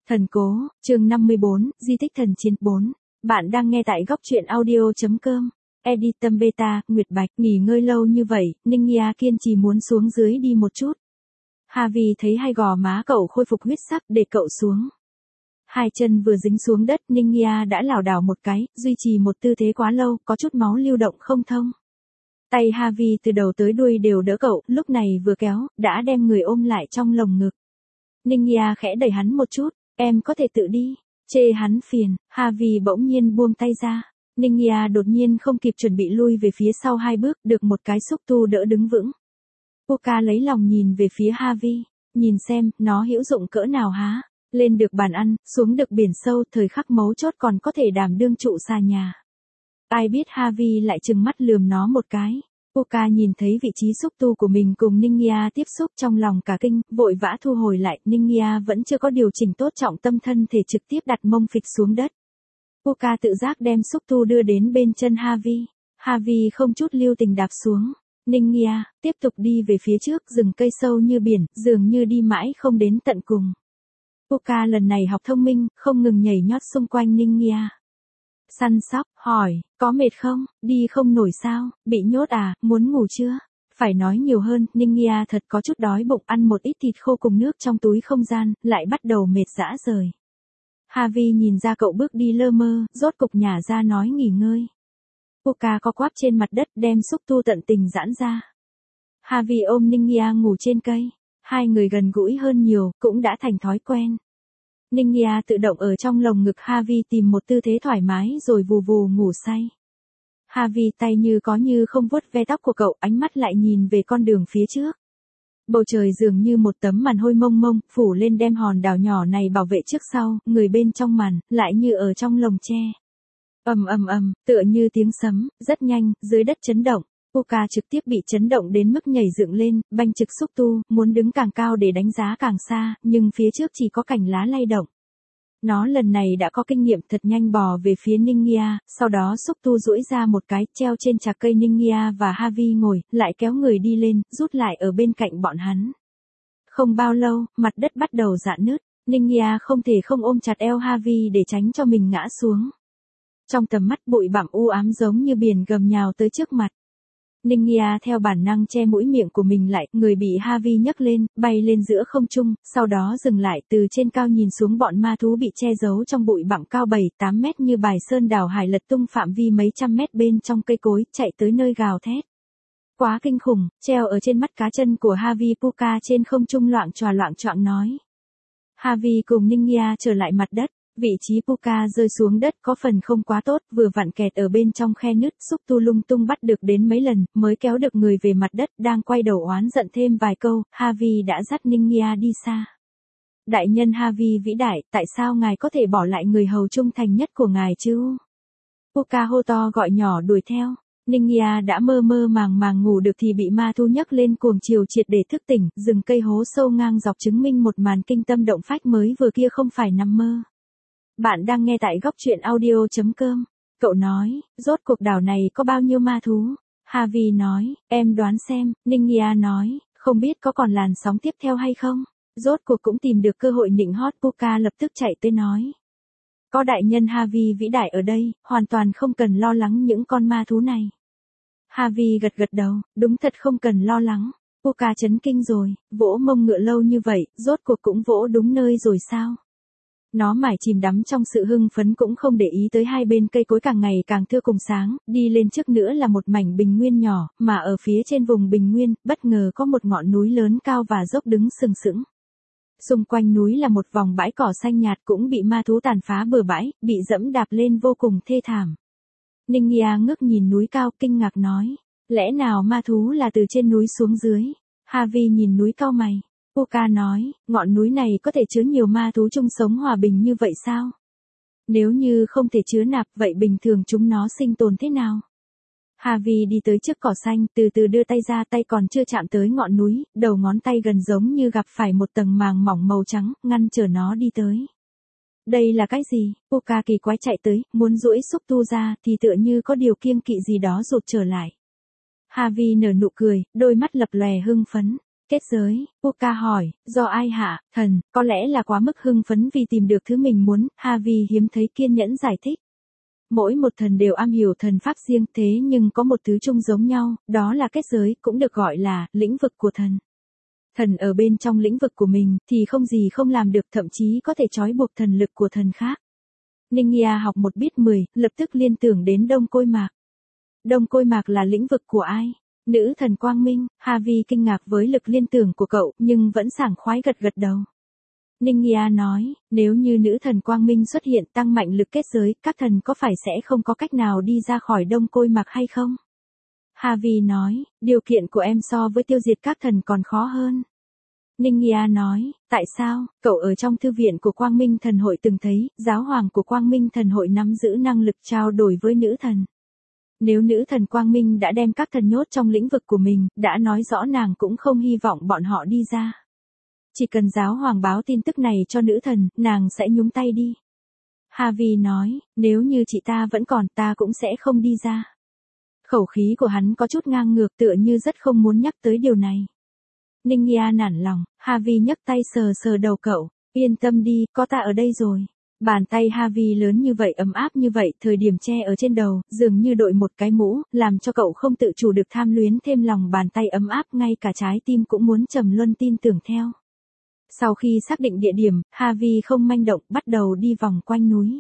Thần cố, chương 54, di tích thần chiến 4. Bạn đang nghe tại góc truyện audio.com. Editum Beta, Nguyệt Bạch, nghỉ ngơi lâu như vậy, Ninh Nghia kiên trì muốn xuống dưới đi một chút. Harvey thấy hai gò má cậu khôi phục huyết sắc để cậu xuống. Hai chân vừa dính xuống đất, Ninh Nghia đã lảo đảo một cái, duy trì một tư thế quá lâu, có chút máu lưu động không thông. Tay Harvey từ đầu tới đuôi đều đỡ cậu, lúc này vừa kéo, đã đem người ôm lại trong lồng ngực. Ninh Nghia khẽ đẩy hắn một chút, em có thể tự đi, chê hắn phiền, Harvey bỗng nhiên buông tay ra. Ninh Nghia đột nhiên không kịp chuẩn bị lui về phía sau hai bước, được một cái xúc tu đỡ đứng vững. Puka lấy lòng nhìn về phía Harvey, nhìn xem, nó hữu dụng cỡ nào há, lên được bàn ăn, xuống được biển sâu, thời khắc mấu chốt còn có thể đảm đương trụ xà nhà. Ai biết Harvey lại trừng mắt lườm nó một cái. Puka nhìn thấy vị trí xúc tu của mình cùng Ninh Nghia tiếp xúc trong lòng cả kinh, vội vã thu hồi lại, Ninh Nghia vẫn chưa có điều chỉnh tốt trọng tâm thân thể trực tiếp đặt mông phịch xuống đất. Puka tự giác đem xúc tu đưa đến bên chân Harvey. Harvey không chút lưu tình đạp xuống. Ninh Nghia tiếp tục đi về phía trước, rừng cây sâu như biển, dường như đi mãi không đến tận cùng. Puka lần này học thông minh, không ngừng nhảy nhót xung quanh Ninh Nghia. Săn sóc, hỏi, có mệt không, đi không nổi sao, bị nhốt à, muốn ngủ chưa? Phải nói nhiều hơn, Ninh Nghia thật có chút đói bụng, ăn một ít thịt khô cùng nước trong túi không gian, lại bắt đầu mệt rã rời. Harvey nhìn ra cậu bước đi lơ mơ, rốt cục nhả ra nói nghỉ ngơi. Puka co quắp trên mặt đất đem xúc tu tận tình giãn ra. Harvey ôm Ninh Nghia ngủ trên cây, hai người gần gũi hơn nhiều, cũng đã thành thói quen. Ninh Nghia tự động ở trong lồng ngực Harvey tìm một tư thế thoải mái rồi vù vù ngủ say. Harvey tay như có như không vuốt ve tóc của cậu, ánh mắt lại nhìn về con đường phía trước. Bầu trời dường như một tấm màn hôi mông mông, phủ lên đem hòn đảo nhỏ này bảo vệ trước sau, người bên trong màn, lại như ở trong lồng tre. Ầm ầm ầm, tựa như tiếng sấm, rất nhanh, dưới đất chấn động. Puka trực tiếp bị chấn động đến mức nhảy dựng lên, banh trực xúc tu, muốn đứng càng cao để đánh giá càng xa, nhưng phía trước chỉ có cành lá lay động. Nó lần này đã có kinh nghiệm, thật nhanh bò về phía Ninh Nghia, sau đó xúc tu duỗi ra một cái, treo trên chạc cây. Ninh Nghia và Harvey ngồi, lại kéo người đi lên, rút lại ở bên cạnh bọn hắn. Không bao lâu, mặt đất bắt đầu rạn nứt, Ninh Nghia không thể không ôm chặt eo Harvey để tránh cho mình ngã xuống. Trong tầm mắt bụi bặm u ám giống như biển gầm nhào tới trước mặt. Ninh Nghia theo bản năng che mũi miệng của mình lại, người bị Harvey nhấc lên, bay lên giữa không trung, sau đó dừng lại, từ trên cao nhìn xuống bọn ma thú bị che giấu trong bụi bặm cao 7-8 mét như bài sơn đảo hải lật tung phạm vi mấy trăm mét bên trong cây cối, chạy tới nơi gào thét. Quá kinh khủng, treo ở trên mắt cá chân của Harvey. Puka trên không trung loạng choạng nói. Harvey cùng Ninh Nghia trở lại mặt đất. Vị trí Puka rơi xuống đất có phần không quá tốt, vừa vặn kẹt ở bên trong khe nứt, xúc tu lung tung bắt được đến mấy lần, mới kéo được người về mặt đất, đang quay đầu oán giận thêm vài câu, Harvey đã dắt Ninh Nghia đi xa. Đại nhân Harvey vĩ đại, tại sao ngài có thể bỏ lại người hầu trung thành nhất của ngài chứ? Puka hô to gọi nhỏ đuổi theo. Ninh Nghia đã mơ mơ màng ngủ được thì bị ma thu nhấc lên cuồng chiều triệt để thức tỉnh, rừng cây hố sâu ngang dọc chứng minh một màn kinh tâm động phách mới vừa kia không phải nằm mơ. Bạn đang nghe tại góc truyện audio.com. Cậu nói, rốt cuộc đảo này có bao nhiêu ma thú? Harvey nói, em đoán xem. Ninh Nghia nói, không biết có còn làn sóng tiếp theo hay không? Rốt cuộc cũng tìm được cơ hội nịnh hót. Puka lập tức chạy tới nói. Có đại nhân Harvey vĩ đại ở đây, hoàn toàn không cần lo lắng những con ma thú này. Harvey gật đầu, đúng thật không cần lo lắng. Puka chấn kinh rồi, vỗ mông ngựa lâu như vậy, rốt cuộc cũng vỗ đúng nơi rồi sao? Nó mải chìm đắm trong sự hưng phấn cũng không để ý tới hai bên cây cối càng ngày càng thưa cùng sáng, đi lên trước nữa là một mảnh bình nguyên nhỏ, mà ở phía trên vùng bình nguyên, bất ngờ có một ngọn núi lớn cao và dốc đứng sừng sững. Xung quanh núi là một vòng bãi cỏ xanh nhạt cũng bị ma thú tàn phá bừa bãi, bị dẫm đạp lên vô cùng thê thảm. Ninh Nghia ngước nhìn núi cao kinh ngạc nói, lẽ nào ma thú là từ trên núi xuống dưới? Harvey nhìn núi cau mày. Puka nói, ngọn núi này có thể chứa nhiều ma thú chung sống hòa bình như vậy sao? Nếu như không thể chứa nạp, vậy bình thường chúng nó sinh tồn thế nào? Harvey đi tới trước cỏ xanh, từ từ đưa tay ra, tay còn chưa chạm tới ngọn núi, đầu ngón tay gần giống như gặp phải một tầng màng mỏng màu trắng, ngăn trở nó đi tới. Đây là cái gì? Puka kỳ quái chạy tới, muốn duỗi xúc tu ra, thì tựa như có điều kiêng kỵ gì đó rụt trở lại. Harvey nở nụ cười, đôi mắt lập lòe hưng phấn. Kết giới, Puka hỏi, do ai hạ, thần, có lẽ là quá mức hưng phấn vì tìm được thứ mình muốn, Harvey hiếm thấy kiên nhẫn giải thích. Mỗi một thần đều am hiểu thần pháp riêng thế nhưng có một thứ chung giống nhau, đó là kết giới, cũng được gọi là lĩnh vực của thần. Thần ở bên trong lĩnh vực của mình thì không gì không làm được, thậm chí có thể trói buộc thần lực của thần khác. Ningia học một biết 10, lập tức liên tưởng đến Đông Côi Mạc. Đông Côi Mạc là lĩnh vực của ai? Nữ thần Quang Minh. Harvey kinh ngạc với lực liên tưởng của cậu nhưng vẫn sảng khoái gật gật đầu. Ningia nói, nếu như nữ thần Quang Minh xuất hiện tăng mạnh lực kết giới, các thần có phải sẽ không có cách nào đi ra khỏi Đông Côi Mạc hay không? Harvey nói, điều kiện của em so với tiêu diệt các thần còn khó hơn. Ningia nói, tại sao? Cậu ở trong thư viện của Quang Minh Thần Hội từng thấy, giáo hoàng của Quang Minh Thần Hội nắm giữ năng lực trao đổi với nữ thần. Nếu nữ thần Quang Minh đã đem các thần nhốt trong lĩnh vực của mình, đã nói rõ nàng cũng không hy vọng bọn họ đi ra. Chỉ cần giáo hoàng báo tin tức này cho nữ thần, nàng sẽ nhúng tay đi. Harvey nói, nếu như chị ta vẫn còn ta cũng sẽ không đi ra. Khẩu khí của hắn có chút ngang ngược tựa như rất không muốn nhắc tới điều này. Ningia nản lòng, Harvey nhấc tay sờ sờ đầu cậu, yên tâm đi, có ta ở đây rồi. Bàn tay Harvey lớn như vậy ấm áp như vậy, thời điểm che ở trên đầu, dường như đội một cái mũ, làm cho cậu không tự chủ được tham luyến thêm lòng bàn tay ấm áp, ngay cả trái tim cũng muốn trầm luân tin tưởng theo. Sau khi xác định địa điểm, Harvey không manh động, bắt đầu đi vòng quanh núi.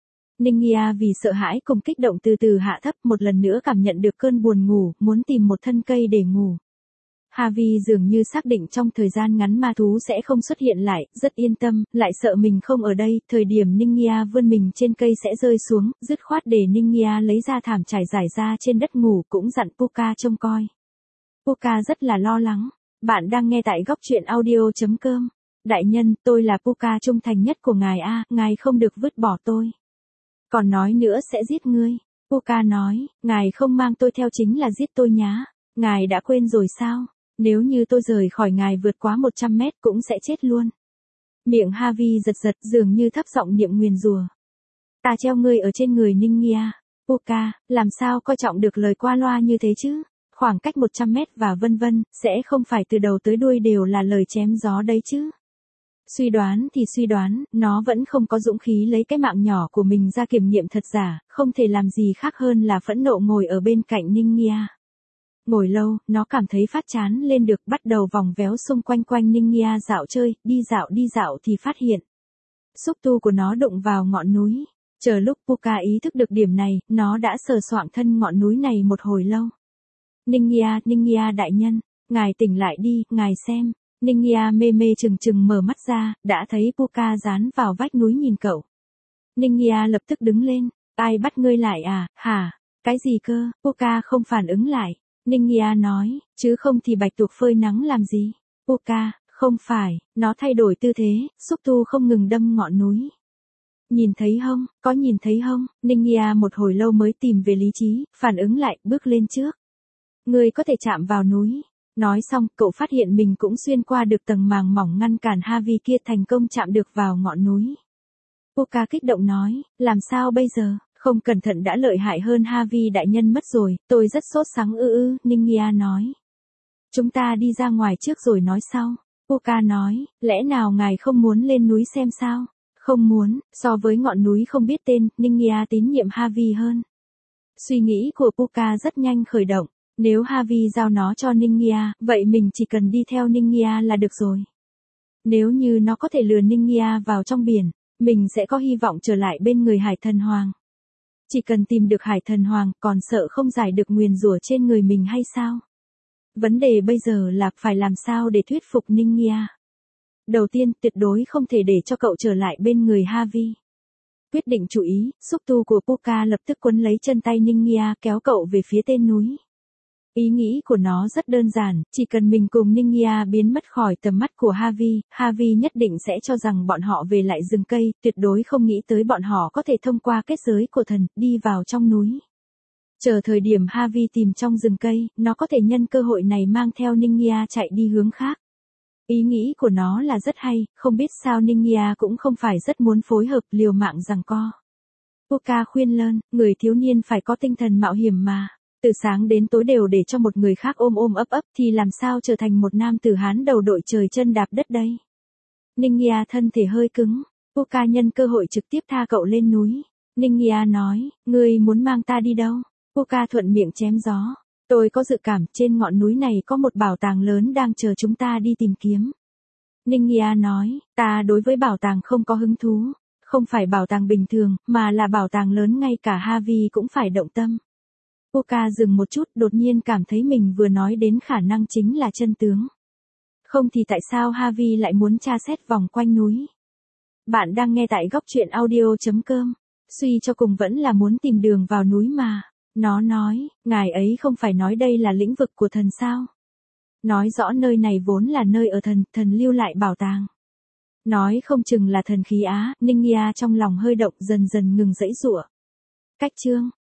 Ningia vì sợ hãi cùng kích động từ từ hạ thấp, một lần nữa cảm nhận được cơn buồn ngủ, muốn tìm một thân cây để ngủ. Harvey dường như xác định trong thời gian ngắn ma thú sẽ không xuất hiện lại, rất yên tâm, lại sợ mình không ở đây, thời điểm Ningia vươn mình trên cây sẽ rơi xuống, dứt khoát để Ningia lấy ra thảm trải giải ra trên đất ngủ, cũng dặn Puka trông coi. Puka rất là lo lắng. Bạn đang nghe tại góc truyện audio.com. Đại nhân, tôi là Puka trung thành nhất của ngài a, ngài không được vứt bỏ tôi. Còn nói nữa sẽ giết ngươi. Puka nói, ngài không mang tôi theo chính là giết tôi nhá. Ngài đã quên rồi sao? Nếu như tôi rời khỏi ngài vượt quá 100 mét cũng sẽ chết luôn. Miệng Harvey giật giật dường như thấp giọng niệm nguyền rủa. Ta treo ngươi ở trên người Ningia. Puka, làm sao coi trọng được lời qua loa như thế chứ? Khoảng cách 100 mét và vân vân, sẽ không phải từ đầu tới đuôi đều là lời chém gió đấy chứ. Suy đoán thì suy đoán, nó vẫn không có dũng khí lấy cái mạng nhỏ của mình ra kiểm nghiệm thật giả, không thể làm gì khác hơn là phẫn nộ ngồi ở bên cạnh Ningia. Ngồi lâu, nó cảm thấy phát chán lên được, bắt đầu vòng véo xung quanh quanh Ningia dạo chơi, đi dạo thì phát hiện. Xúc tu của nó đụng vào ngọn núi. Chờ lúc Puka ý thức được điểm này, nó đã sờ soạng thân ngọn núi này một hồi lâu. Ningia đại nhân, ngài tỉnh lại đi, ngài xem. Ningia mê mê chừng mở mắt ra, đã thấy Puka dán vào vách núi nhìn cậu. Ningia lập tức đứng lên, ai bắt ngươi lại à, hả? Cái gì cơ? Puka không phản ứng lại. Ningia nói, chứ không thì bạch tuộc phơi nắng làm gì? Puka, không phải, nó thay đổi tư thế, xúc tu không ngừng đâm ngọn núi. Nhìn thấy không, có nhìn thấy không? Ningia một hồi lâu mới tìm về lý trí, phản ứng lại, bước lên trước. Ngươi có thể chạm vào núi. Nói xong, cậu phát hiện mình cũng xuyên qua được tầng màng mỏng ngăn cản Harvey kia, thành công chạm được vào ngọn núi. Puka kích động nói, làm sao bây giờ? Không cẩn thận đã lợi hại hơn Harvey đại nhân mất rồi, tôi rất sốt sắng Ningia nói. Chúng ta đi ra ngoài trước rồi nói sau. Puka nói, lẽ nào ngài không muốn lên núi xem sao? Không muốn, so với ngọn núi không biết tên, Ningia tín nhiệm Harvey hơn. Suy nghĩ của Puka rất nhanh khởi động. Nếu Harvey giao nó cho Ningia, vậy mình chỉ cần đi theo Ningia là được rồi. Nếu như nó có thể lừa Ningia vào trong biển, mình sẽ có hy vọng trở lại bên người Hải Thần Hoàng. Chỉ cần tìm được Hải Thần Hoàng, còn sợ không giải được nguyền rủa trên người mình hay sao? Vấn đề bây giờ là phải làm sao để thuyết phục Ningia. Đầu tiên, tuyệt đối không thể để cho cậu trở lại bên người Harvey. Quyết định chú ý, xúc tu của Puka lập tức quấn lấy chân tay Ningia, kéo cậu về phía tên núi. Ý nghĩ của nó rất đơn giản, chỉ cần mình cùng Ningia biến mất khỏi tầm mắt của Harvey nhất định sẽ cho rằng bọn họ về lại rừng cây, tuyệt đối không nghĩ tới bọn họ có thể thông qua kết giới của thần, đi vào trong núi. Chờ thời điểm Harvey tìm trong rừng cây, nó có thể nhân cơ hội này mang theo Ningia chạy đi hướng khác. Ý nghĩ của nó là rất hay, không biết sao Ningia cũng không phải rất muốn phối hợp liều mạng giằng co. Puka khuyên lơn, người thiếu niên phải có tinh thần mạo hiểm mà. Từ sáng đến tối đều để cho một người khác ôm ôm ấp ấp thì làm sao trở thành một nam tử Hán đầu đội trời chân đạp đất đây. Ninh Nghia thân thể hơi cứng, Puka nhân cơ hội trực tiếp tha cậu lên núi. Ninh Nghia nói, ngươi muốn mang ta đi đâu? Puka thuận miệng chém gió. Tôi có dự cảm trên ngọn núi này có một bảo tàng lớn đang chờ chúng ta đi tìm kiếm. Ninh Nghia nói, ta đối với bảo tàng không có hứng thú. Không phải bảo tàng bình thường, mà là bảo tàng lớn ngay cả Harvey cũng phải động tâm. Puka dừng một chút, đột nhiên cảm thấy mình vừa nói đến khả năng chính là chân tướng. Không thì tại sao Harvey lại muốn tra xét vòng quanh núi? Bạn đang nghe tại góc truyện audio.com. Suy cho cùng vẫn là muốn tìm đường vào núi mà. Nó nói, ngài ấy không phải nói đây là lĩnh vực của thần sao? Nói rõ nơi này vốn là nơi ở thần lưu lại bảo tàng. Nói không chừng là thần khí Á, Ninh Nghia trong lòng hơi động dần dần ngừng giãy giụa. Cách chương.